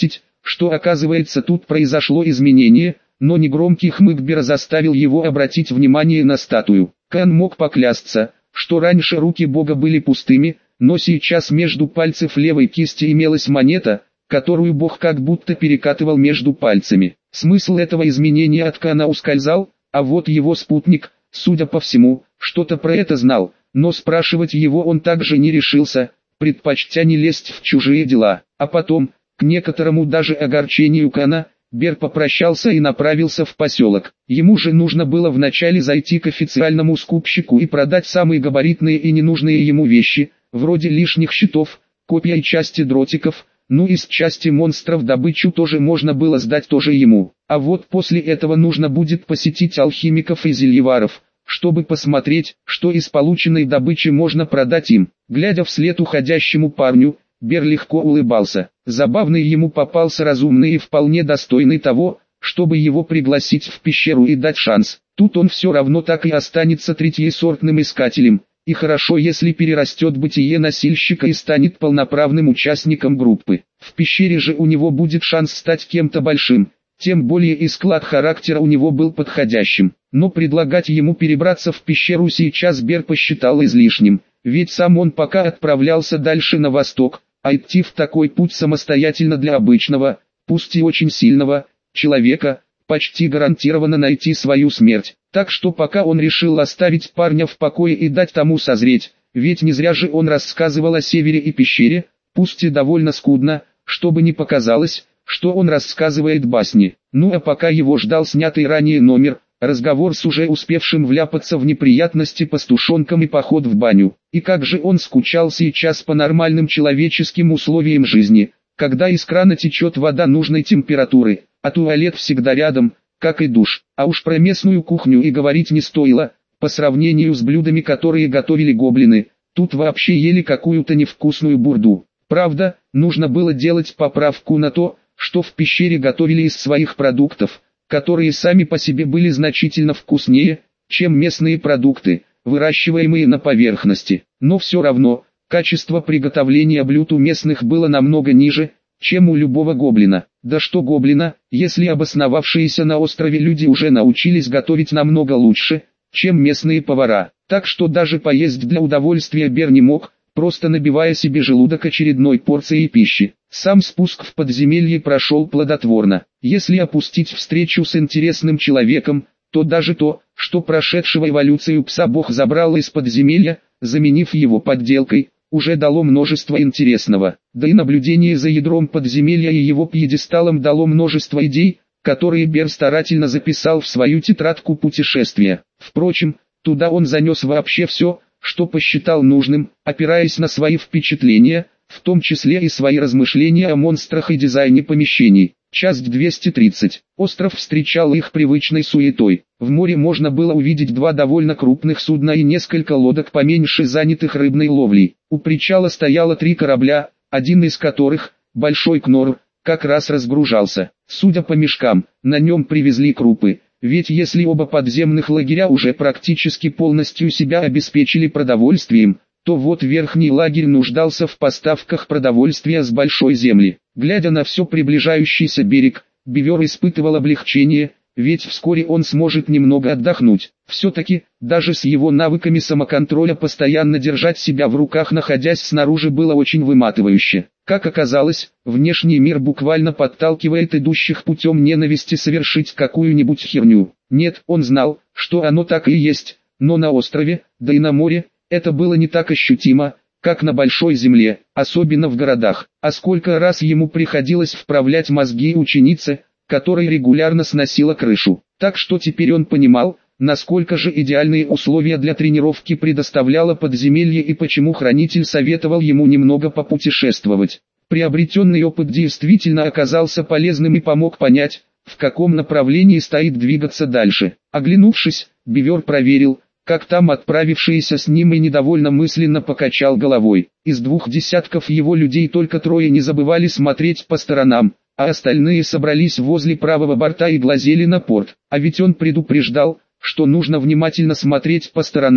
что оказывается тут произошло изменение, но негромкий хмык Бера заставил его обратить внимание на статую. Каан мог поклясться, что раньше руки бога были пустыми, но сейчас между пальцев левой кисти имелась монета, которую бог как будто перекатывал между пальцами. Смысл этого изменения от Каана ускользал, а вот его спутник, судя по всему, что-то про это знал, но спрашивать его он также не решился, предпочтя не лезть в чужие дела. А потом, к некоторому даже огорчению Каана, Бер попрощался и направился в поселок. Ему же нужно было вначале зайти к официальному скупщику и продать самые габаритные и ненужные ему вещи, вроде лишних щитов, копья и части дротиков, ну и с части монстров добычу тоже можно было сдать тоже ему. А вот после этого нужно будет посетить алхимиков и зельеваров, чтобы посмотреть, что из полученной добычи можно продать им. Глядя вслед уходящему парню, Бер легко улыбался. Забавный ему попался разумный и вполне достойный того, чтобы его пригласить в пещеру и дать шанс. Тут он все равно так и останется третьесортным искателем, и хорошо если перерастет бытие носильщика и станет полноправным участником группы. В пещере же у него будет шанс стать кем-то большим, тем более и склад характера у него был подходящим. Но предлагать ему перебраться в пещеру сейчас Бер посчитал излишним, ведь сам он пока отправлялся дальше на восток, а идти в такой путь самостоятельно для обычного, пусть и очень сильного, человека, почти гарантированно найти свою смерть. Так что пока он решил оставить парня в покое и дать тому созреть, ведь не зря же он рассказывал о севере и пещере, пусть и довольно скудно, чтобы не показалось, что он рассказывает басни. Ну а пока его ждал снятый ранее номер, разговор с уже успевшим вляпаться в неприятности пастушонком и поход в баню. И как же он скучал сейчас по нормальным человеческим условиям жизни, когда из крана течет вода нужной температуры, а туалет всегда рядом, как и душ. А уж про местную кухню и говорить не стоило, по сравнению с блюдами, которые готовили гоблины, тут вообще ели какую-то невкусную бурду. Правда, нужно было делать поправку на то, что в пещере готовили из своих продуктов, которые сами по себе были значительно вкуснее, чем местные продукты, выращиваемые на поверхности. Но все равно, качество приготовления блюд у местных было намного ниже, чем у любого гоблина. Да что гоблина, если обосновавшиеся на острове люди уже научились готовить намного лучше, чем местные повара. Так что даже поесть для удовольствия Бер не мог, просто набивая себе желудок очередной порцией пищи. Сам спуск в подземелье прошел плодотворно. Если опустить встречу с интересным человеком, то даже то, что прошедшего эволюцию пса бог забрал из подземелья, заменив его подделкой, уже дало множество интересного. Да и наблюдение за ядром подземелья и его пьедесталом дало множество идей, которые Бер старательно записал в свою тетрадку путешествия. Впрочем, туда он занес вообще все, что посчитал нужным, опираясь на свои впечатления, в том числе и свои размышления о монстрах и дизайне помещений. Часть двести тридцать. Остров встречал их привычной суетой. В море можно было увидеть два довольно крупных судна и несколько лодок поменьше, занятых рыбной ловлей. У причала стояло три корабля, один из которых, большой Кнор, как раз разгружался. Судя по мешкам, на нем привезли крупы, ведь если оба подземных лагеря уже практически полностью себя обеспечили продовольствием, то вот верхний лагерь нуждался в поставках продовольствия с большой земли. Глядя на все приближающийся берег, Бивер испытывал облегчение, ведь вскоре он сможет немного отдохнуть. Все-таки, даже с его навыками самоконтроля постоянно держать себя в руках, находясь снаружи, было очень выматывающе. Как оказалось, внешний мир буквально подталкивает идущих путем ненависти совершить какую-нибудь херню. Нет, он знал, что оно так и есть, но на острове, да и на море, это было не так ощутимо, как на большой земле, особенно в городах. А сколько раз ему приходилось вправлять мозги ученице, которая регулярно сносила крышу. Так что теперь он понимал, насколько же идеальные условия для тренировки предоставляло подземелье и почему хранитель советовал ему немного попутешествовать. Приобретенный опыт действительно оказался полезным и помог понять, в каком направлении стоит двигаться дальше. Оглянувшись, Бивер проверил, как там отправившиеся с ним, и недовольно мысленно покачал головой. Из двух десятков его людей только трое не забывали смотреть по сторонам, а остальные собрались возле правого борта и глазели на порт. А ведь он предупреждал, что нужно внимательно смотреть по сторонам,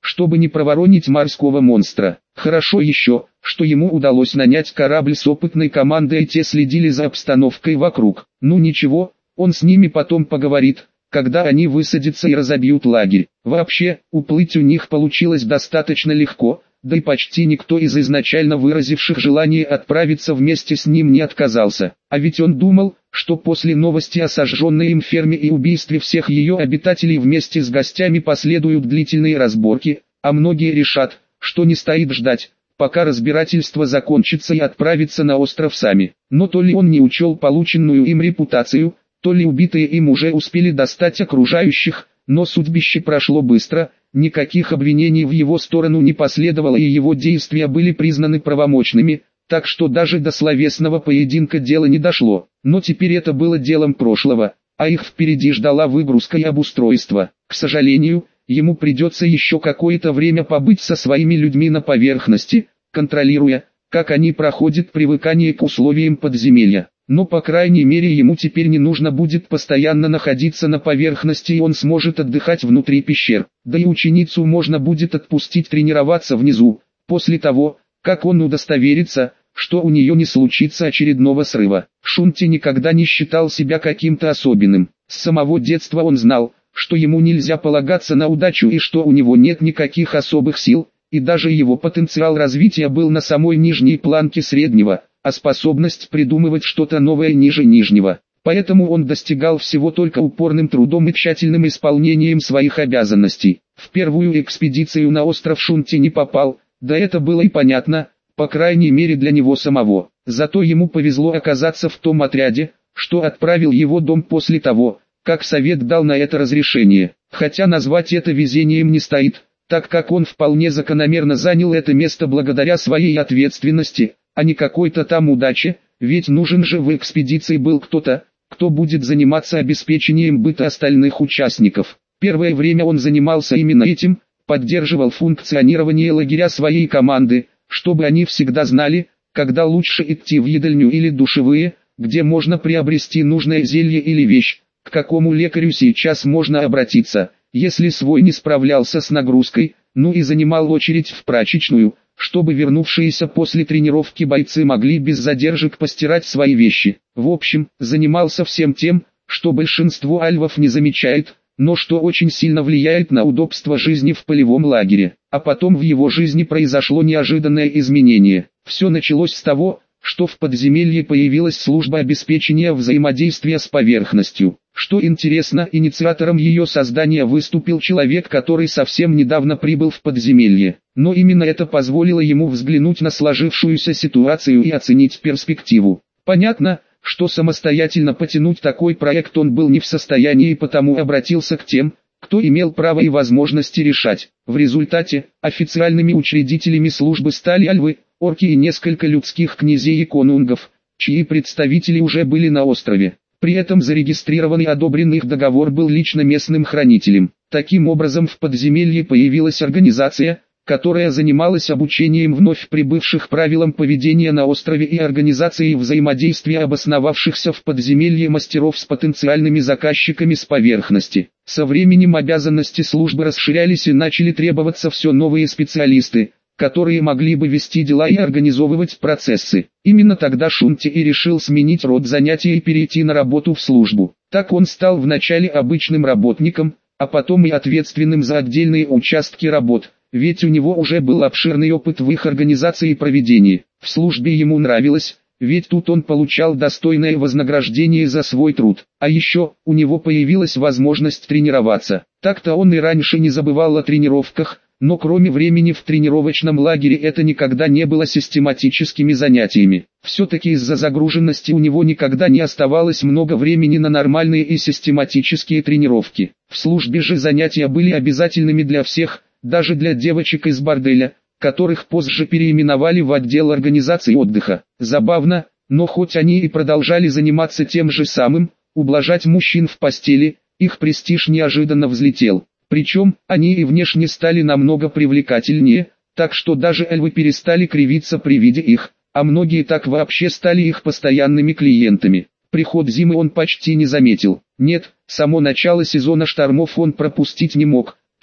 чтобы не проворонить морского монстра. Хорошо еще, что ему удалось нанять корабль с опытной командой, и те следили за обстановкой вокруг. Ну ничего, он с ними потом поговорит, когда они высадятся и разобьют лагерь. Вообще, уплыть у них получилось достаточно легко, да и почти никто из изначально выразивших желание отправиться вместе с ним не отказался. А ведь он думал, что после новости о сожженной им ферме и убийстве всех ее обитателей вместе с гостями последуют длительные разборки, а многие решат, что не стоит ждать, пока разбирательство закончится, и отправиться на остров сами. Но то ли он не учел полученную им репутацию, то ли убитые им уже успели достать окружающих, но судьбище прошло быстро, никаких обвинений в его сторону не последовало, и его действия были признаны правомочными, так что даже до словесного поединка дело не дошло. Но теперь это было делом прошлого, а их впереди ждала выгрузка и обустройство. К сожалению, ему придется еще какое-то время побыть со своими людьми на поверхности, контролируя, как они проходят привыкание к условиям подземелья. Но по крайней мере ему теперь не нужно будет постоянно находиться на поверхности, и он сможет отдыхать внутри пещер. Да и ученицу можно будет отпустить тренироваться внизу, после того, как он удостоверится, что у нее не случится очередного срыва. Шунти никогда не считал себя каким-то особенным. С самого детства он знал, что ему нельзя полагаться на удачу и что у него нет никаких особых сил, и даже его потенциал развития был на самой нижней планке среднего, а способность придумывать что-то новое ниже нижнего. Поэтому он достигал всего только упорным трудом и тщательным исполнением своих обязанностей. В первую экспедицию на остров Шунти не попал, да это было и понятно, по крайней мере для него самого. Зато ему повезло оказаться в том отряде, что отправил его дом после того, как совет дал на это разрешение. Хотя назвать это везением не стоит, так как он вполне закономерно занял это место благодаря своей ответственности, а не какой-то там удаче, ведь нужен же в экспедиции был кто-то, кто будет заниматься обеспечением быта остальных участников. Первое время он занимался именно этим, поддерживал функционирование лагеря своей команды, чтобы они всегда знали, когда лучше идти в едальню или душевые, где можно приобрести нужное зелье или вещь, к какому лекарю сейчас можно обратиться, если свой не справлялся с нагрузкой, ну и занимал очередь в прачечную, чтобы вернувшиеся после тренировки бойцы могли без задержек постирать свои вещи. В общем, занимался всем тем, что большинство альвов не замечает, но что очень сильно влияет на удобство жизни в полевом лагере. А потом в его жизни произошло неожиданное изменение. Все началось с того, что в подземелье появилась служба обеспечения взаимодействия с поверхностью. Что интересно, инициатором ее создания выступил человек, который совсем недавно прибыл в подземелье. Но именно это позволило ему взглянуть на сложившуюся ситуацию и оценить перспективу. Понятно, что самостоятельно потянуть такой проект он был не в состоянии, и потому обратился к тем, кто имел право и возможности решать. В результате, официальными учредителями службы стали альвы, орки и несколько людских князей и конунгов, чьи представители уже были на острове. При этом зарегистрированный и одобренный их договор был лично местным хранителем. Таким образом в подземелье появилась организация, которая занималась обучением вновь прибывших правилам поведения на острове и организацией взаимодействия обосновавшихся в подземелье мастеров с потенциальными заказчиками с поверхности. Со временем обязанности службы расширялись и начали требоваться все новые специалисты, которые могли бы вести дела и организовывать процессы. Именно тогда Шунти и решил сменить род занятий и перейти на работу в службу. Так он стал вначале обычным работником, а потом и ответственным за отдельные участки работ, ведь у него уже был обширный опыт в их организации и проведении. В службе ему нравилось, ведь тут он получал достойное вознаграждение за свой труд. А еще, у него появилась возможность тренироваться. Так-то он и раньше не забывал о тренировках, но кроме времени в тренировочном лагере это никогда не было систематическими занятиями. Все-таки из-за загруженности у него никогда не оставалось много времени на нормальные и систематические тренировки. В службе же занятия были обязательными для всех, даже для девочек из борделя, которых позже переименовали в отдел организации отдыха. Забавно, но хоть они и продолжали заниматься тем же самым, ублажать мужчин в постели, их престиж неожиданно взлетел. Причем, они и внешне стали намного привлекательнее, так что даже эльвы перестали кривиться при виде их, а многие так вообще стали их постоянными клиентами. Приход зимы он почти не заметил. Нет, само начало сезона штормов он пропустить не мог,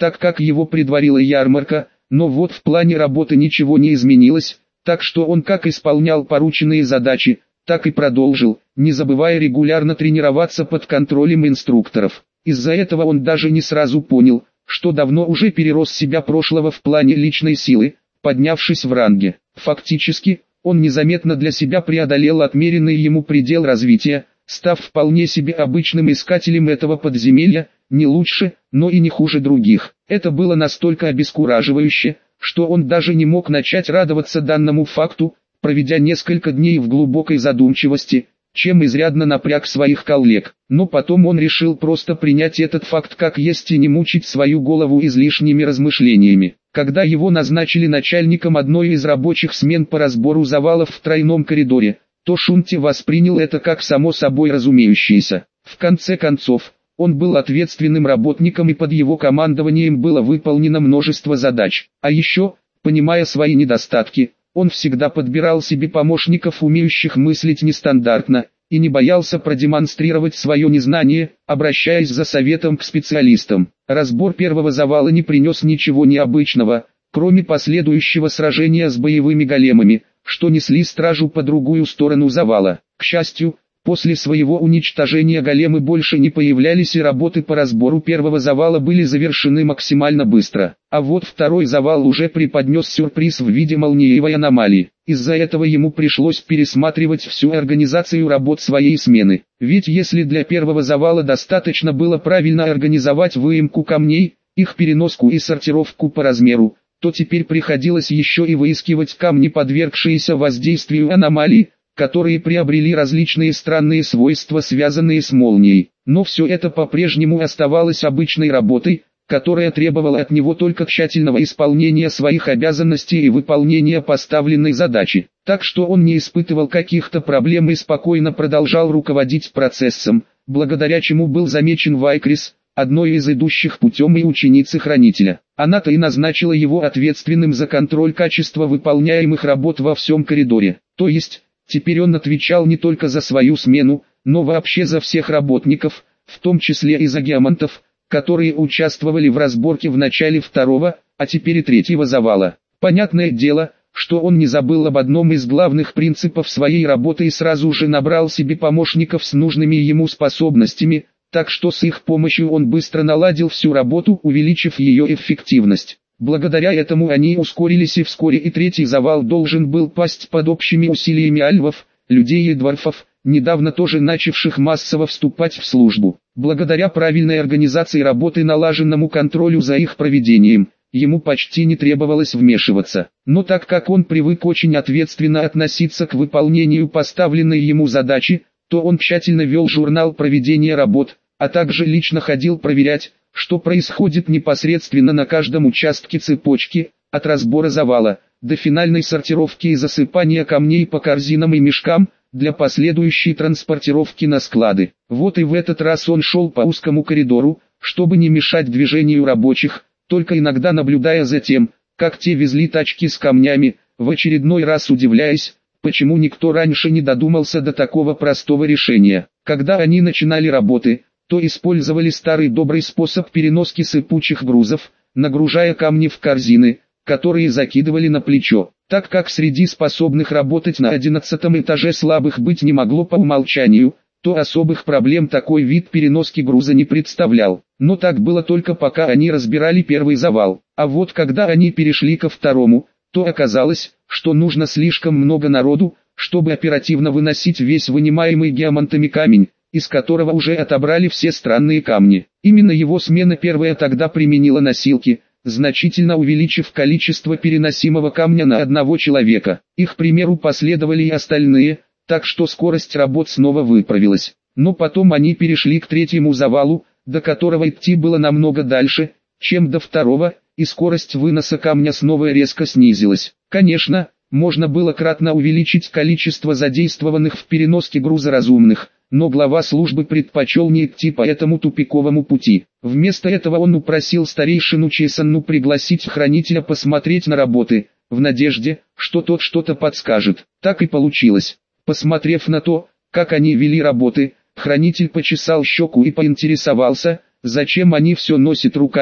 так как его предварила ярмарка, но вот в плане работы ничего не изменилось, так что он как исполнял порученные задачи, так и продолжил, не забывая регулярно тренироваться под контролем инструкторов. Из-за этого он даже не сразу понял, что давно уже перерос себя прошлого в плане личной силы, поднявшись в ранге. Фактически, он незаметно для себя преодолел отмеренный ему предел развития, став вполне себе обычным искателем этого подземелья, не лучше, но и не хуже других. Это было настолько обескураживающе, что он даже не мог начать радоваться данному факту, проведя несколько дней в глубокой задумчивости, чем изрядно напряг своих коллег. Но потом он решил просто принять этот факт как есть и не мучить свою голову излишними размышлениями. Когда его назначили начальником одной из рабочих смен по разбору завалов в тройном коридоре, то Шунти воспринял это как само собой разумеющееся. В конце концов, он был ответственным работником и под его командованием было выполнено множество задач. А еще, понимая свои недостатки, он всегда подбирал себе помощников, умеющих мыслить нестандартно, и не боялся продемонстрировать свое незнание, обращаясь за советом к специалистам. Разбор первого завала не принес ничего необычного, кроме последующего сражения с боевыми големами, что несли стражу по другую сторону завала. К счастью, после своего уничтожения големы больше не появлялись и работы по разбору первого завала были завершены максимально быстро. А вот второй завал уже преподнес сюрприз в виде молниевой аномалии. Из-за этого ему пришлось пересматривать всю организацию работ своей смены. Ведь если для первого завала достаточно было правильно организовать выемку камней, их переноску и сортировку по размеру, то теперь приходилось еще и выискивать камни, подвергшиеся воздействию аномалий, которые приобрели различные странные свойства, связанные с молнией. Но все это по-прежнему оставалось обычной работой, которая требовала от него только тщательного исполнения своих обязанностей и выполнения поставленной задачи. Так что он не испытывал каких-то проблем и спокойно продолжал руководить процессом, благодаря чему был замечен Вайкрис, одной из идущих путем и ученицы Хранителя. Она-то и назначила его ответственным за контроль качества выполняемых работ во всем коридоре. То есть, теперь он отвечал не только за свою смену, но вообще за всех работников, в том числе и за геомантов, которые участвовали в разборке в начале второго, а теперь и третьего завала. Понятное дело, что он не забыл об одном из главных принципов своей работы и сразу же набрал себе помощников с нужными ему способностями, так что с их помощью он быстро наладил всю работу, увеличив ее эффективность. Благодаря этому они ускорились, и вскоре и третий завал должен был пасть под общими усилиями альвов, людей и дворфов, недавно тоже начавших массово вступать в службу. Благодаря правильной организации работы и налаженному контролю за их проведением, ему почти не требовалось вмешиваться. Но так как он привык очень ответственно относиться к выполнению поставленной ему задачи, то он тщательно вел журнал проведения работ, а также лично ходил проверять, что происходит непосредственно на каждом участке цепочки, от разбора завала до финальной сортировки и засыпания камней по корзинам и мешкам, для последующей транспортировки на склады. Вот и в этот раз он шел по узкому коридору, чтобы не мешать движению рабочих, только иногда наблюдая за тем, как те везли тачки с камнями, в очередной раз удивляясь, почему никто раньше не додумался до такого простого решения. Когда они начинали работы, то использовали старый добрый способ переноски сыпучих грузов, нагружая камни в корзины, которые закидывали на плечо. Так как среди способных работать на одиннадцатом этаже слабых быть не могло по умолчанию, то особых проблем такой вид переноски груза не представлял. Но так было только пока они разбирали первый завал. А вот когда они перешли ко второму, то оказалось, что нужно слишком много народу, чтобы оперативно выносить весь вынимаемый геомантами камень, из которого уже отобрали все странные камни. Именно его смена первая тогда применила носилки, значительно увеличив количество переносимого камня на одного человека. Их примеру последовали и остальные, так что скорость работ снова выправилась. Но потом они перешли к третьему завалу, до которого идти было намного дальше, чем до второго, и скорость выноса камня снова резко снизилась. Конечно, можно было кратно увеличить количество задействованных в переноске груза разумных, но глава службы предпочел не идти по этому тупиковому пути. Вместо этого он упросил старейшину Чесанну пригласить хранителя посмотреть на работы, в надежде, что тот что-то подскажет. Так и получилось. Посмотрев на то, как они вели работы, хранитель почесал щеку и поинтересовался, зачем они все носят руками,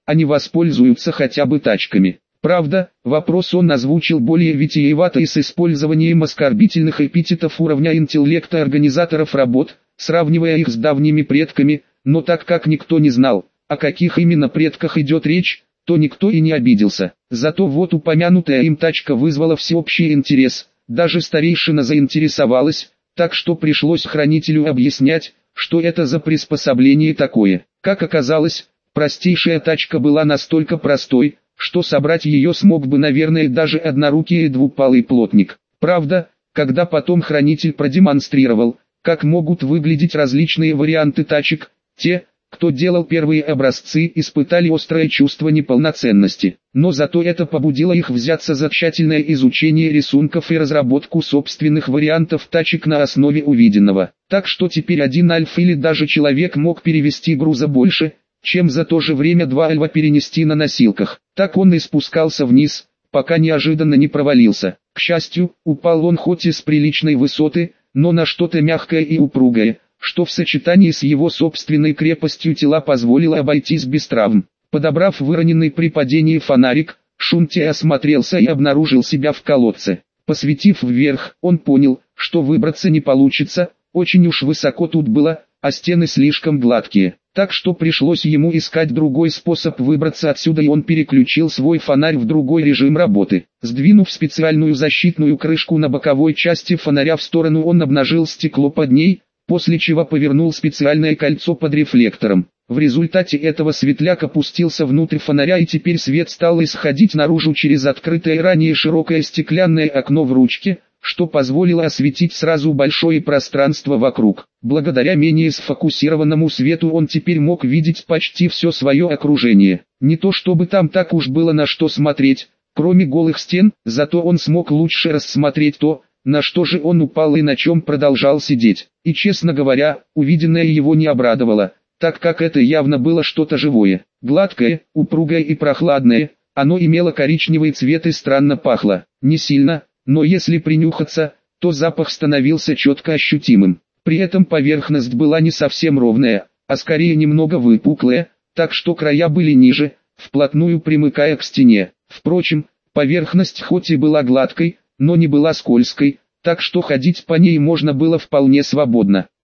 они воспользуются хотя бы тачками. Правда, вопрос он озвучил более витиевато и с использованием оскорбительных эпитетов уровня интеллекта организаторов работ, сравнивая их с давними предками, но так как никто не знал, о каких именно предках идет речь, то никто и не обиделся. Зато вот упомянутая им тачка вызвала всеобщий интерес, даже старейшина заинтересовалась, так что пришлось хранителю объяснять, что это за приспособление такое. Как оказалось, простейшая тачка была настолько простой, что собрать ее смог бы, наверное, даже однорукий и двупалый плотник. Правда, когда потом хранитель продемонстрировал, как могут выглядеть различные варианты тачек, те, кто делал первые образцы, испытали острое чувство неполноценности. Но зато это побудило их взяться за тщательное изучение рисунков и разработку собственных вариантов тачек на основе увиденного. Так что теперь один альф или даже человек мог перевести груза больше, чем за то же время два альва перенести на носилках. Так он и спускался вниз, пока неожиданно не провалился. К счастью, упал он хоть и с приличной высоты, но на что-то мягкое и упругое, что в сочетании с его собственной крепостью тела позволило обойтись без травм. Подобрав выроненный при падении фонарик, Шунти осмотрелся и обнаружил себя в колодце. Посветив вверх, он понял, что выбраться не получится, очень уж высоко тут было, а стены слишком гладкие. Так что пришлось ему искать другой способ выбраться отсюда, и он переключил свой фонарь в другой режим работы. Сдвинув специальную защитную крышку на боковой части фонаря в сторону, он обнажил стекло под ней, после чего повернул специальное кольцо под рефлектором. В результате этого светляк опустился внутрь фонаря, и теперь свет стал исходить наружу через открытое ранее широкое стеклянное окно в ручке, что позволило осветить сразу большое пространство вокруг. Благодаря менее сфокусированному свету он теперь мог видеть почти все свое окружение. Не то чтобы там так уж было на что смотреть, кроме голых стен, зато он смог лучше рассмотреть то, на что же он упал и на чем продолжал сидеть. И честно говоря, увиденное его не обрадовало, так как это явно было что-то живое. Гладкое, упругое и прохладное, оно имело коричневый цвет и странно пахло. Не сильно, но если принюхаться, то запах становился четко ощутимым. При этом поверхность была не совсем ровная, а скорее немного выпуклая, так что края были ниже, вплотную примыкая к стене. Впрочем, поверхность хоть и была гладкой, но не была скользкой, так что ходить по ней можно было вполне свободно.